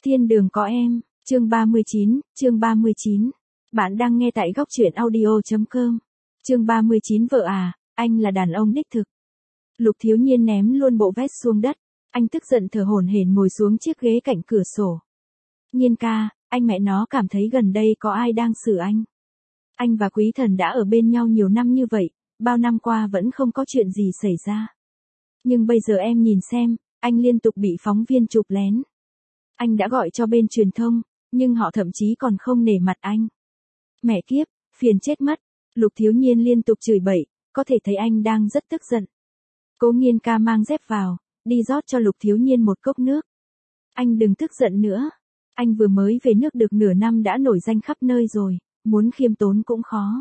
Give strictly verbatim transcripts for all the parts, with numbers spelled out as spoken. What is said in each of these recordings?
Thiên đường có em, chương ba mươi chín, chương ba mươi chín. Bạn đang nghe tại góc truyện audio chấm com. Chương ba mươi chín vợ à, anh là đàn ông đích thực. Lục Thiếu Nhiên ném luôn bộ vest xuống đất, anh tức giận thở hổn hển ngồi xuống chiếc ghế cạnh cửa sổ. Nhiên ca, anh mẹ nó cảm thấy gần đây có ai đang xử anh. Anh và Quý Thần đã ở bên nhau nhiều năm như vậy, bao năm qua vẫn không có chuyện gì xảy ra. Nhưng bây giờ em nhìn xem, anh liên tục bị phóng viên chụp lén. Anh đã gọi cho bên truyền thông, nhưng họ thậm chí còn không nể mặt anh. Mẹ kiếp, phiền chết mất. Lục Thiếu Nhiên liên tục chửi bậy, có thể thấy anh đang rất tức giận. Cố Nghiên ca mang dép vào, đi rót cho Lục Thiếu Nhiên một cốc nước. Anh đừng tức giận nữa. Anh vừa mới về nước được nửa năm đã nổi danh khắp nơi rồi, muốn khiêm tốn cũng khó.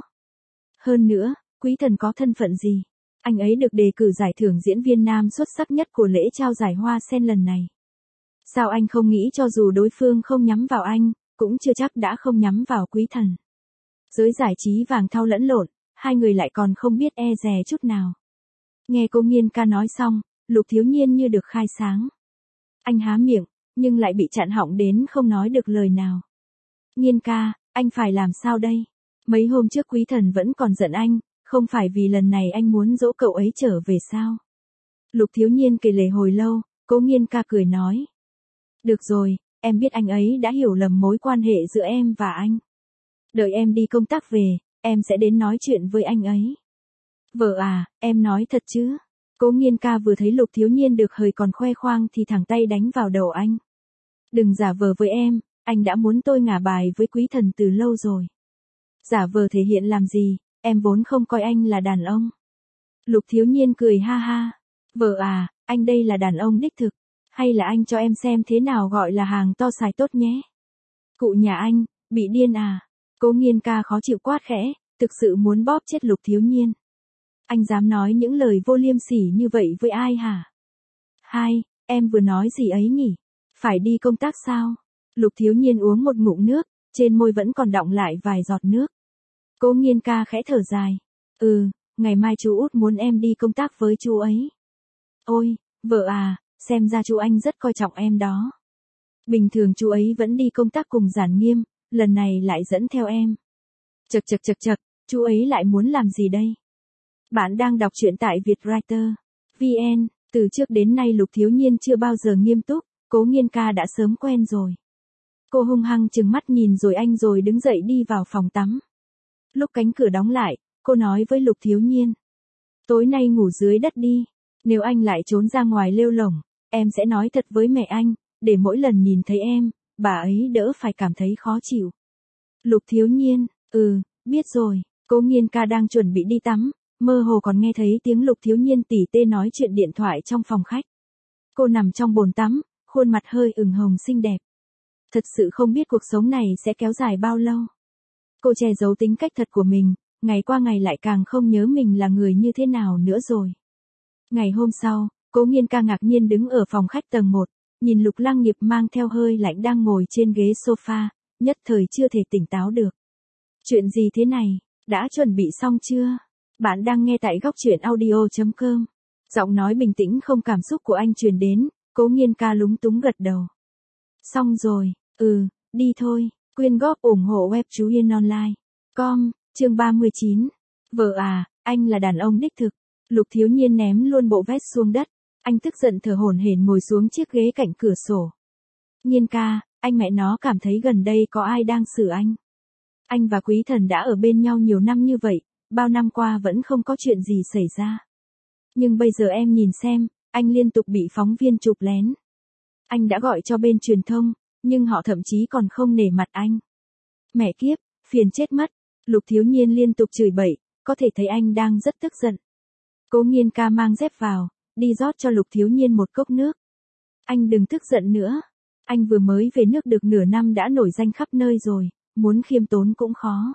Hơn nữa, Quý Thần có thân phận gì? Anh ấy được đề cử giải thưởng diễn viên nam xuất sắc nhất của lễ trao giải Hoa Sen lần này. Sao anh không nghĩ cho dù đối phương không nhắm vào anh, cũng chưa chắc đã không nhắm vào Quý Thần. Giới giải trí vàng thau lẫn lộn, hai người lại còn không biết e dè chút nào. Nghe cô Nghiên ca nói xong, Lục Thiếu Nhiên như được khai sáng. Anh há miệng, nhưng lại bị chặn họng đến không nói được lời nào. Nghiên ca, anh phải làm sao đây? Mấy hôm trước Quý Thần vẫn còn giận anh, không phải vì lần này anh muốn dỗ cậu ấy trở về sao? Lục Thiếu Nhiên kể lể hồi lâu, Cố Nghiên ca cười nói. Được rồi, em biết anh ấy đã hiểu lầm mối quan hệ giữa em và anh. Đợi em đi công tác về, em sẽ đến nói chuyện với anh ấy. Vợ à, em nói thật chứ? Cố Nghiên ca vừa thấy Lục Thiếu Nhiên được hời còn khoe khoang thì thẳng tay đánh vào đầu anh. Đừng giả vờ với em, anh đã muốn tôi ngả bài với Quý Thần từ lâu rồi. Giả vờ thể hiện làm gì, em vốn không coi anh là đàn ông. Lục Thiếu Nhiên cười ha ha. Vợ à, anh đây là đàn ông đích thực. Hay là anh cho em xem thế nào gọi là hàng to xài tốt nhé. Cụ nhà anh, bị điên à? Cố Nghiên ca khó chịu quát khẽ, thực sự muốn bóp chết Lục Thiếu Nhiên. Anh dám nói những lời vô liêm sỉ như vậy với ai hả? Hai, em vừa nói gì ấy nhỉ? Phải đi công tác sao? Lục Thiếu Nhiên uống một ngụm nước, trên môi vẫn còn đọng lại vài giọt nước. Cố Nghiên ca khẽ thở dài. Ừ, ngày mai chú út muốn em đi công tác với chú ấy. Ôi, vợ à, xem ra chú anh rất coi trọng em đó. Bình thường chú ấy vẫn đi công tác cùng Giản Nghiêm, lần này lại dẫn theo em. Chật chật chật chật, chú ấy lại muốn làm gì đây? Bạn đang đọc truyện tại Vietwriter. vê en, từ trước đến nay Lục Thiếu Nhiên chưa bao giờ nghiêm túc, Cố Nghiên ca đã sớm quen rồi. Cô hung hăng trừng mắt nhìn rồi anh rồi đứng dậy đi vào phòng tắm. Lúc cánh cửa đóng lại, cô nói với Lục Thiếu Nhiên. Tối nay ngủ dưới đất đi, nếu anh lại trốn ra ngoài lêu lổng, em sẽ nói thật với mẹ anh, để mỗi lần nhìn thấy em, bà ấy đỡ phải cảm thấy khó chịu. Lục Thiếu Nhiên, ừ, biết rồi. Cố Nghiên ca đang chuẩn bị đi tắm, mơ hồ còn nghe thấy tiếng Lục Thiếu Nhiên tỉ tê nói chuyện điện thoại trong phòng khách. Cô nằm trong bồn tắm, khuôn mặt hơi ửng hồng xinh đẹp. Thật sự không biết cuộc sống này sẽ kéo dài bao lâu. Cô che giấu tính cách thật của mình, ngày qua ngày lại càng không nhớ mình là người như thế nào nữa rồi. Ngày hôm sau, Cố Nghiên ca ngạc nhiên đứng ở phòng khách tầng một, nhìn Lục Lăng Nghiệp mang theo hơi lạnh đang ngồi trên ghế sofa, nhất thời chưa thể tỉnh táo được. Chuyện gì thế này, đã chuẩn bị xong chưa? Bạn đang nghe tại góc truyện audio chấm com. Giọng nói bình tĩnh không cảm xúc của anh truyền đến, Cố Nghiên ca lúng túng gật đầu. Xong rồi, ừ, đi thôi, quyên góp ủng hộ web chú Yên Online. Com, chương ba mươi chín. Vợ à, anh là đàn ông đích thực. Lục Thiếu Nhiên ném luôn bộ vest xuống đất, anh tức giận thở hổn hển ngồi xuống chiếc ghế cạnh cửa sổ. Nhiên ca, anh mẹ nó cảm thấy gần đây có ai đang xử anh. Anh và Quý Thần đã ở bên nhau nhiều năm như vậy, bao năm qua vẫn không có chuyện gì xảy ra. Nhưng bây giờ em nhìn xem, anh liên tục bị phóng viên chụp lén. Anh đã gọi cho bên truyền thông, nhưng họ thậm chí còn không nể mặt anh. Mẹ kiếp, phiền chết mất. Lục Thiếu Nhiên liên tục chửi bậy, có thể thấy anh đang rất tức giận. Cố Nghiên ca mang dép vào, đi rót cho Lục Thiếu Nhiên một cốc nước. Anh đừng tức giận nữa. Anh vừa mới về nước được nửa năm đã nổi danh khắp nơi rồi, muốn khiêm tốn cũng khó.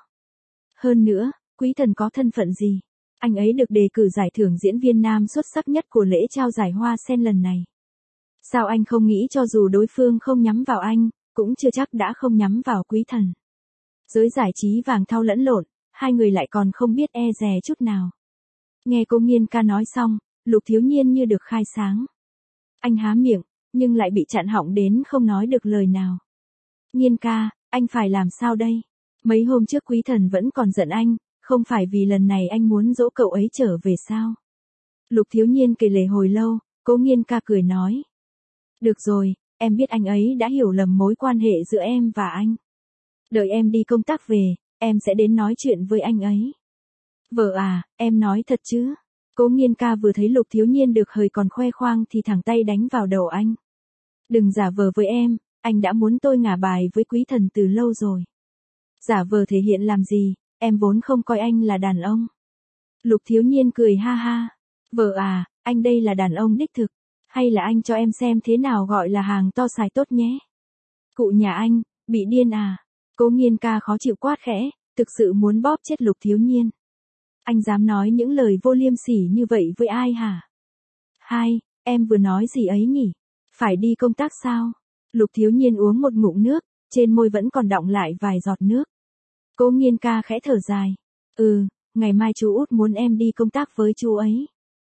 Hơn nữa, Quý Thần có thân phận gì? Anh ấy được đề cử giải thưởng diễn viên nam xuất sắc nhất của lễ trao giải Hoa Sen lần này. Sao anh không nghĩ cho dù đối phương không nhắm vào anh, cũng chưa chắc đã không nhắm vào Quý Thần. Giới giải trí vàng thau lẫn lộn, hai người lại còn không biết e dè chút nào. Nghe cô Nghiên ca nói xong, Lục Thiếu Nhiên như được khai sáng. Anh há miệng, nhưng lại bị chặn họng đến không nói được lời nào. Nhiên ca, anh phải làm sao đây? Mấy hôm trước Quý Thần vẫn còn giận anh, không phải vì lần này anh muốn dỗ cậu ấy trở về sao? Lục Thiếu Nhiên kể lể hồi lâu, Cố Nhiên ca cười nói. Được rồi, em biết anh ấy đã hiểu lầm mối quan hệ giữa em và anh. Đợi em đi công tác về, em sẽ đến nói chuyện với anh ấy. Vợ à, em nói thật chứ? Cố Nhiên ca vừa thấy Lục Thiếu Nhiên được hời còn khoe khoang thì thẳng tay đánh vào đầu anh. Đừng giả vờ với em, anh đã muốn tôi ngả bài với Quý Thần từ lâu rồi. Giả vờ thể hiện làm gì, em vốn không coi anh là đàn ông. Lục Thiếu Nhiên cười ha ha. Vợ à, anh đây là đàn ông đích thực, hay là anh cho em xem thế nào gọi là hàng to xài tốt nhé. Cụ nhà anh, bị điên à? Cố Nhiên ca khó chịu quát khẽ, thực sự muốn bóp chết Lục Thiếu Nhiên. Anh dám nói những lời vô liêm sỉ như vậy với ai hả? Hai, em vừa nói gì ấy nhỉ? Phải đi công tác sao? Lục Thiếu Nhiên uống một ngụm nước, trên môi vẫn còn đọng lại vài giọt nước. Cố Nhiên ca khẽ thở dài. Ừ, ngày mai chú út muốn em đi công tác với chú ấy.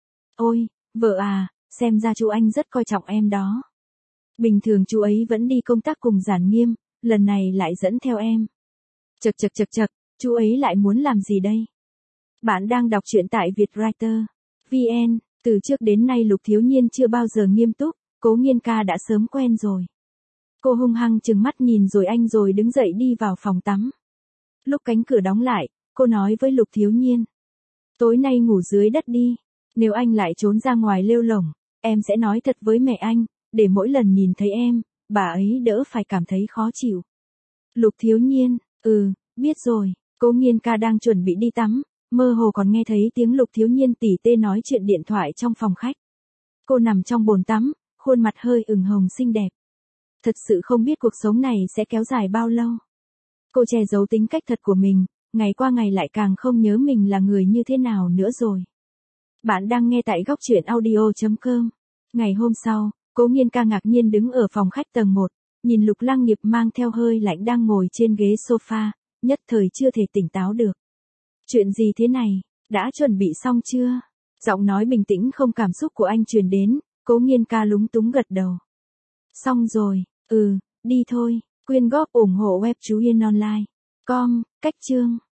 Ôi, vợ à, xem ra chú anh rất coi trọng em đó. Bình thường chú ấy vẫn đi công tác cùng Giản Nghiêm, lần này lại dẫn theo em. Chật chật chật chật, chú ấy lại muốn làm gì đây? Bạn đang đọc truyện tại Vietwriter chấm vn, từ trước đến nay Lục Thiếu Nhiên chưa bao giờ nghiêm túc, Cố Nhiên ca đã sớm quen rồi. Cô hung hăng trừng mắt nhìn rồi anh rồi đứng dậy đi vào phòng tắm. Lúc cánh cửa đóng lại, cô nói với Lục Thiếu Nhiên. Tối nay ngủ dưới đất đi, nếu anh lại trốn ra ngoài lêu lổng, em sẽ nói thật với mẹ anh, để mỗi lần nhìn thấy em, bà ấy đỡ phải cảm thấy khó chịu. Lục Thiếu Nhiên, ừ, biết rồi. Cố Nhiên ca đang chuẩn bị đi tắm, mơ hồ còn nghe thấy tiếng Lục Thiếu Nhiên tỉ tê nói chuyện điện thoại trong phòng khách. Cô nằm trong bồn tắm, khuôn mặt hơi ửng hồng xinh đẹp. Thật sự không biết cuộc sống này sẽ kéo dài bao lâu. Cô che giấu tính cách thật của mình, ngày qua ngày lại càng không nhớ mình là người như thế nào nữa rồi. Bạn đang nghe tại góc truyện audio chấm com. Ngày hôm sau, Cố Nhiên ca ngạc nhiên đứng ở phòng khách tầng một, nhìn Lục Lăng Nghiệp mang theo hơi lạnh đang ngồi trên ghế sofa, nhất thời chưa thể tỉnh táo được. Chuyện gì thế này, đã chuẩn bị xong chưa? Giọng nói bình tĩnh không cảm xúc của anh truyền đến, Cố Nhiên ca lúng túng gật đầu. Xong rồi, ừ, đi thôi, quyên góp ủng hộ web chú Yên Online. Com, cách chương.